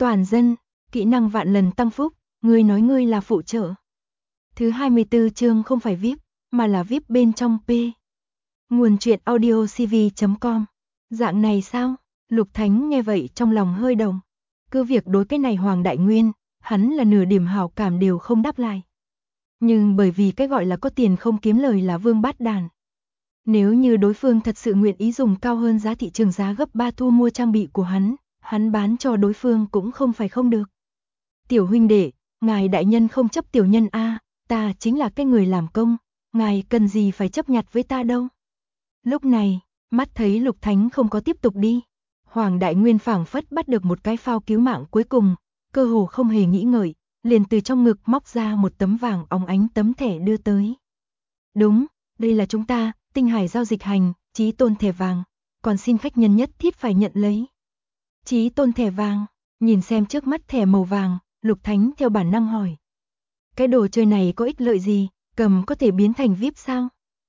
Toàn dân, kỹ năng vạn lần tăng phúc, ngươi nói ngươi là phụ trợ. Thứ 24 chương không phải VIP, mà là VIP bên trong P. Nguồn truyện audiocv.com. Dạng này sao? Lục Thánh nghe vậy trong lòng hơi động. Cứ việc đối cái này Hoàng Đại Nguyên, hắn là nửa điểm hảo cảm đều không đáp lại. Nhưng bởi vì cái gọi là có tiền không kiếm lời là vương bát đàn. Nếu như đối phương thật sự nguyện ý dùng cao hơn giá thị trường giá gấp 3 thu mua trang bị của hắn bán cho đối phương cũng không phải không được. Tiểu huynh đệ, ngài đại nhân không chấp tiểu nhân a, ta chính là cái người làm công, ngài cần gì phải chấp nhặt với ta đâu. Lúc này, mắt thấy Lục Thánh không có tiếp tục đi, Hoàng Đại Nguyên phảng phất bắt được một cái phao cứu mạng cuối cùng, cơ hồ không hề nghĩ ngợi, liền từ trong ngực móc ra một tấm vàng óng ánh tấm thẻ đưa tới. Đúng, đây là chúng ta, Tinh Hải giao dịch hành, Chí Tôn thẻ vàng, còn xin khách nhân nhất thiết phải nhận lấy. Chí Tôn thẻ vàng, nhìn xem trước mắt thẻ màu vàng, Lục Thánh theo bản năng hỏi. Cái đồ chơi này có ích lợi gì, cầm có thể biến thành VIP sao?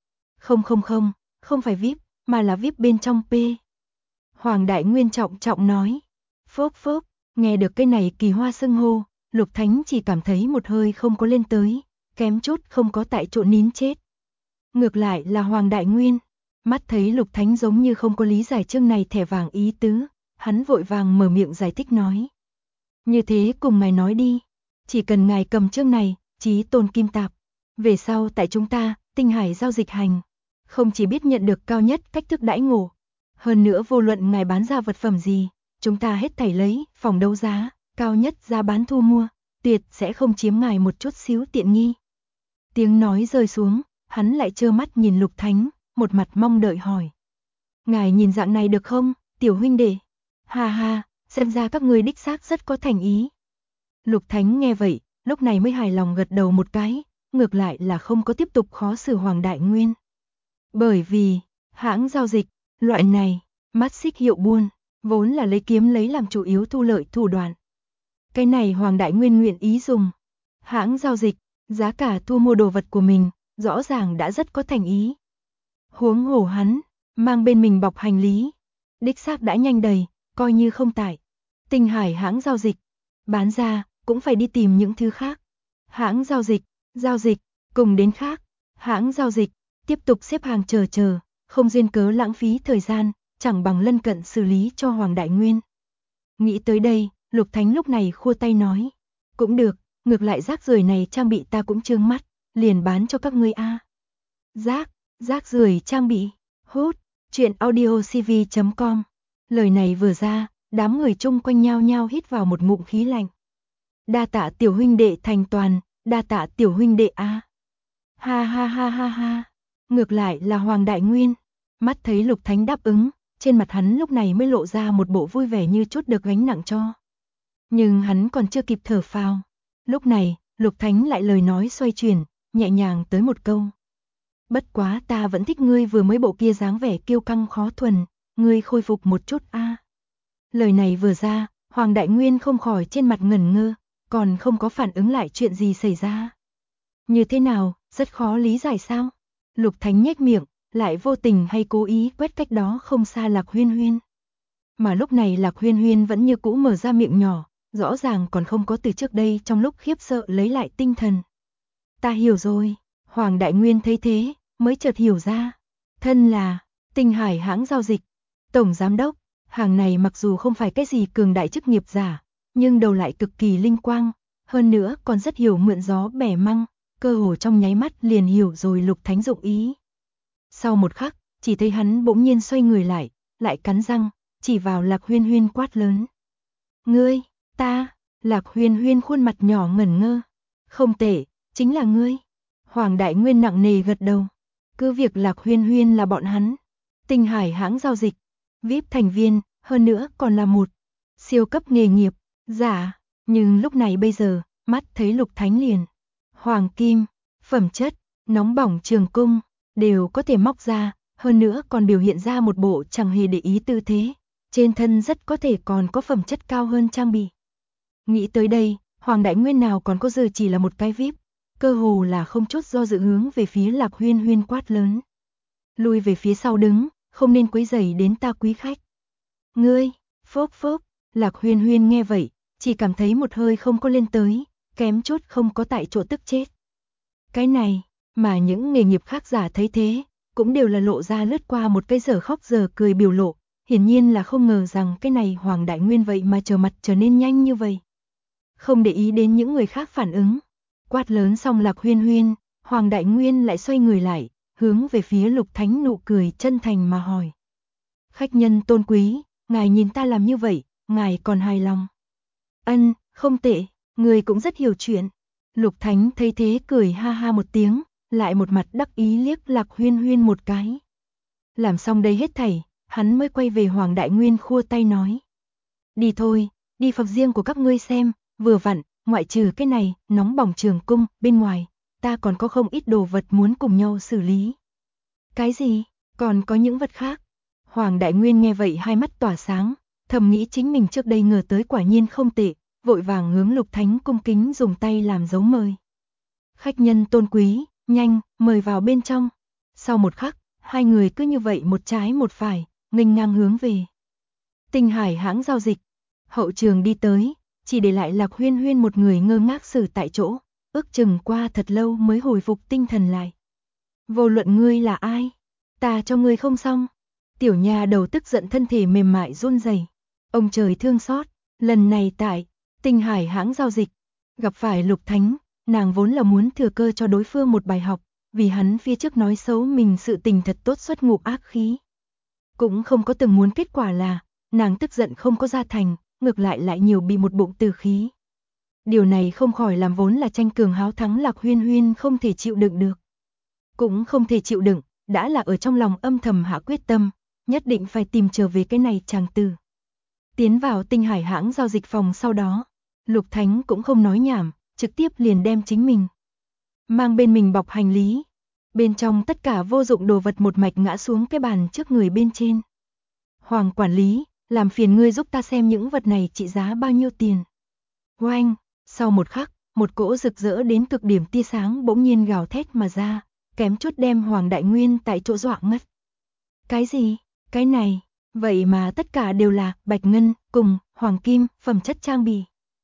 Không phải VIP, mà là VIP bên trong P. Hoàng Đại Nguyên trọng trọng nói. Phốc phốc, nghe được cái này kỳ hoa xưng hô, Lục Thánh chỉ cảm thấy một hơi không có lên tới, kém chút không có tại chỗ nín chết. Ngược lại là Hoàng Đại Nguyên, mắt thấy Lục Thánh giống như không có lý giải chương này thẻ vàng ý tứ, hắn vội vàng mở miệng giải thích nói. Như thế cùng ngài nói đi, chỉ cần ngài cầm chương này, Chí Tôn kim tạp, về sau tại chúng ta, Tinh Hải giao dịch hành, không chỉ biết nhận được cao nhất cách thức đãi ngộ, hơn nữa vô luận ngài bán ra vật phẩm gì, chúng ta hết thảy lấy, phòng đấu giá, cao nhất giá bán thu mua, tuyệt sẽ không chiếm ngài một chút xíu tiện nghi. Tiếng nói rơi xuống, hắn lại trơ mắt nhìn Lục Thánh, một mặt mong đợi hỏi. Ngài nhìn dạng này được không, tiểu huynh đệ? Ha ha, xem ra các ngươi đích xác rất có thành ý. Lục Thánh nghe vậy, lúc này mới hài lòng gật đầu một cái, ngược lại là không có tiếp tục khó xử Hoàng Đại Nguyên. Bởi vì, hãng giao dịch, loại này, mắt xích hiệu buôn, vốn là lấy kiếm lấy làm chủ yếu thu lợi thủ đoạn. Cái này Hoàng Đại Nguyên nguyện ý dùng. Hãng giao dịch, giá cả thu mua đồ vật của mình, rõ ràng đã rất có thành ý. Huống hồ hắn, mang bên mình bọc hành lý, đích xác đã nhanh đầy, coi như không tải. Tinh Hải hãng giao dịch, bán ra, cũng phải đi tìm những thứ khác. Hãng giao dịch, cùng đến khác. Hãng giao dịch, tiếp tục xếp hàng chờ, không duyên cớ lãng phí thời gian, chẳng bằng lân cận xử lý cho Hoàng Đại Nguyên. Nghĩ tới đây, Lục Thánh lúc này khua tay nói. Cũng được, ngược lại rác rưởi này trang bị ta cũng trương mắt, liền bán cho các ngươi a. Rác rưởi trang bị, hút, truyện audiocv.com. Lời này vừa ra, đám người chung quanh nhao nhao hít vào một ngụm khí lạnh. Đa tạ tiểu huynh đệ thành toàn, đa tạ tiểu huynh đệ a. Ha ha ha ha ha. Ngược lại là Hoàng Đại Nguyên, mắt thấy Lục Thánh đáp ứng, trên mặt hắn lúc này mới lộ ra một bộ vui vẻ như chút được gánh nặng cho. Nhưng hắn còn chưa kịp thở phào. Lúc này, Lục Thánh lại lời nói xoay chuyển, nhẹ nhàng tới một câu. Bất quá ta vẫn thích ngươi vừa mới bộ kia dáng vẻ kiêu căng khó thuần, ngươi khôi phục một chút a. Lời này vừa ra, Hoàng Đại Nguyên không khỏi trên mặt ngẩn ngơ, còn không có phản ứng lại chuyện gì xảy ra. Như thế nào, rất khó lý giải sao? Lục Thánh nhếch miệng, lại vô tình hay cố ý quét cách đó không xa Lạc Huyên Huyên. Mà lúc này Lạc Huyên Huyên vẫn như cũ mở ra miệng nhỏ, rõ ràng còn không có từ trước đây trong lúc khiếp sợ lấy lại tinh thần. Ta hiểu rồi, Hoàng Đại Nguyên thấy thế, mới chợt hiểu ra. Thân là Tinh Hải hãng giao dịch, tổng giám đốc, hàng này mặc dù không phải cái gì cường đại chức nghiệp giả, nhưng đầu lại cực kỳ linh quang, hơn nữa còn rất hiểu mượn gió bẻ măng, cơ hồ trong nháy mắt liền hiểu rồi Lục Thánh dụng ý. Sau một khắc, chỉ thấy hắn bỗng nhiên xoay người lại cắn răng, chỉ vào Lạc Huyên Huyên quát lớn. Ngươi, ta, Lạc Huyên Huyên khuôn mặt nhỏ ngẩn ngơ. Không tệ, chính là ngươi. Hoàng Đại Nguyên nặng nề gật đầu. Cứ việc Lạc Huyên Huyên là bọn hắn, Tinh Hải hãng giao dịch, VIP thành viên, hơn nữa còn là một siêu cấp nghề nghiệp, giả, nhưng lúc này bây giờ, mắt thấy Lục Thánh liền. Hoàng kim, phẩm chất, nóng bỏng trường cung, đều có thể móc ra, hơn nữa còn biểu hiện ra một bộ chẳng hề để ý tư thế, trên thân rất có thể còn có phẩm chất cao hơn trang bị. Nghĩ tới đây, Hoàng Đại Nguyên nào còn có giờ chỉ là một cái VIP, cơ hồ là không chút do dự hướng về phía Lạc Huyên Huyên quát lớn. Lui về phía sau đứng, không nên quấy rầy đến ta quý khách. Ngươi, phốc phốc, Lạc Huyên Huyên nghe vậy, chỉ cảm thấy một hơi không có lên tới, kém chút không có tại chỗ tức chết. Cái này, mà những nghề nghiệp khác giả thấy thế, cũng đều là lộ ra lướt qua một cái giờ khóc giờ cười biểu lộ, hiển nhiên là không ngờ rằng cái này Hoàng Đại Nguyên vậy mà trở mặt trở nên nhanh như vậy. Không để ý đến những người khác phản ứng, quát lớn xong Lạc Huyên Huyên, Hoàng Đại Nguyên lại xoay người lại, hướng về phía Lục Thánh nụ cười chân thành mà hỏi. Khách nhân tôn quý, ngài nhìn ta làm như vậy, ngài còn hài lòng? Ân, không tệ, người cũng rất hiểu chuyện. Lục Thánh thấy thế cười ha ha một tiếng, lại một mặt đắc ý liếc Lạc Huyên Huyên một cái. Làm xong đây hết thảy, hắn mới quay về Hoàng Đại Nguyên khua tay nói. Đi thôi, đi phòng riêng của các ngươi xem, vừa vặn, ngoại trừ cái này, nóng bỏng trường cung, bên ngoài, ta còn có không ít đồ vật muốn cùng nhau xử lý. Cái gì? Còn có những vật khác? Hoàng Đại Nguyên nghe vậy hai mắt tỏa sáng, thầm nghĩ chính mình trước đây ngờ tới quả nhiên không tệ, vội vàng hướng Lục Thánh cung kính dùng tay làm dấu mời. Khách nhân tôn quý, nhanh, mời vào bên trong. Sau một khắc, hai người cứ như vậy một trái một phải, nghênh ngang hướng về Tinh Hải hãng giao dịch. Hậu trường đi tới, chỉ để lại Lạc Huyên Huyên một người ngơ ngác xử tại chỗ, ước chừng qua thật lâu mới hồi phục tinh thần lại. Vô luận ngươi là ai, ta cho ngươi không xong. Tiểu nhà đầu tức giận thân thể mềm mại run rẩy. Ông trời thương xót, lần này tại Tinh Hải hãng giao dịch, gặp phải Lục Thánh, nàng vốn là muốn thừa cơ cho đối phương một bài học, vì hắn phía trước nói xấu mình sự tình thật tốt xuất ngụ ác khí. Cũng không có từng muốn kết quả là, nàng tức giận không có ra thành, ngược lại nhiều bị một bụng từ khí. Điều này không khỏi làm vốn là tranh cường háo thắng Lạc Huyên Huyên không thể chịu đựng được. Cũng không thể chịu đựng, đã là ở trong lòng âm thầm hạ quyết tâm, nhất định phải tìm trở về cái này chàng tử. Tiến vào Tinh Hải hãng giao dịch phòng sau đó, Lục Thánh cũng không nói nhảm, trực tiếp liền đem chính mình mang bên mình bọc hành lý. Bên trong tất cả vô dụng đồ vật một mạch ngã xuống cái bàn trước người bên trên. Hoàng quản lý, làm phiền ngươi giúp ta xem những vật này trị giá bao nhiêu tiền. Oanh, sau một khắc, một cỗ rực rỡ đến cực điểm tia sáng bỗng nhiên gào thét mà ra, kém chút đem Hoàng Đại Nguyên tại chỗ dọa ngất. Cái gì? Cái này, vậy mà tất cả đều là bạch ngân, cùng hoàng kim, phẩm chất trang bị.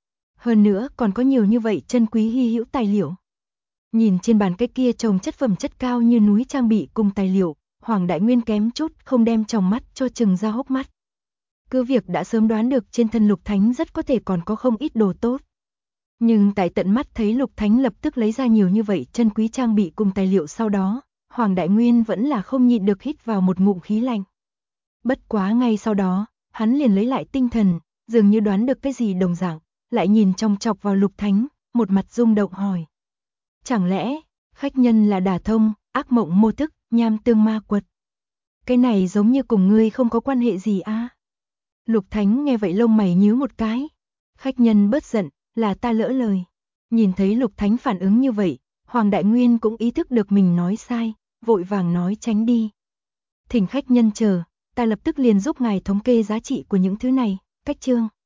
Hơn nữa còn có nhiều như vậy chân quý hy hữu tài liệu. Nhìn trên bàn cái kia trồng chất phẩm chất cao như núi trang bị cùng tài liệu, Hoàng Đại Nguyên kém chút không đem tròng mắt cho chừng ra hốc mắt. Cứ việc đã sớm đoán được trên thân Lục Thánh rất có thể còn có không ít đồ tốt. Nhưng tại tận mắt thấy Lục Thánh lập tức lấy ra nhiều như vậy chân quý trang bị cùng tài liệu sau đó, Hoàng Đại Nguyên vẫn là không nhịn được hít vào một ngụm khí lạnh. Bất quá ngay sau đó, hắn liền lấy lại tinh thần, dường như đoán được cái gì đồng dạng, lại nhìn chòng chọc vào Lục Thánh, một mặt rung động hỏi. Chẳng lẽ, khách nhân là đả thông, ác mộng mô thức, nham tương ma quật? Cái này giống như cùng ngươi không có quan hệ gì a? Lục Thánh nghe vậy lông mày nhíu một cái. Khách nhân bớt giận, là ta lỡ lời. Nhìn thấy Lục Thánh phản ứng như vậy, Hoàng Đại Nguyên cũng ý thức được mình nói sai, vội vàng nói tránh đi. Thỉnh khách nhân chờ, ta lập tức liền giúp ngài thống kê giá trị của những thứ này, cách chương.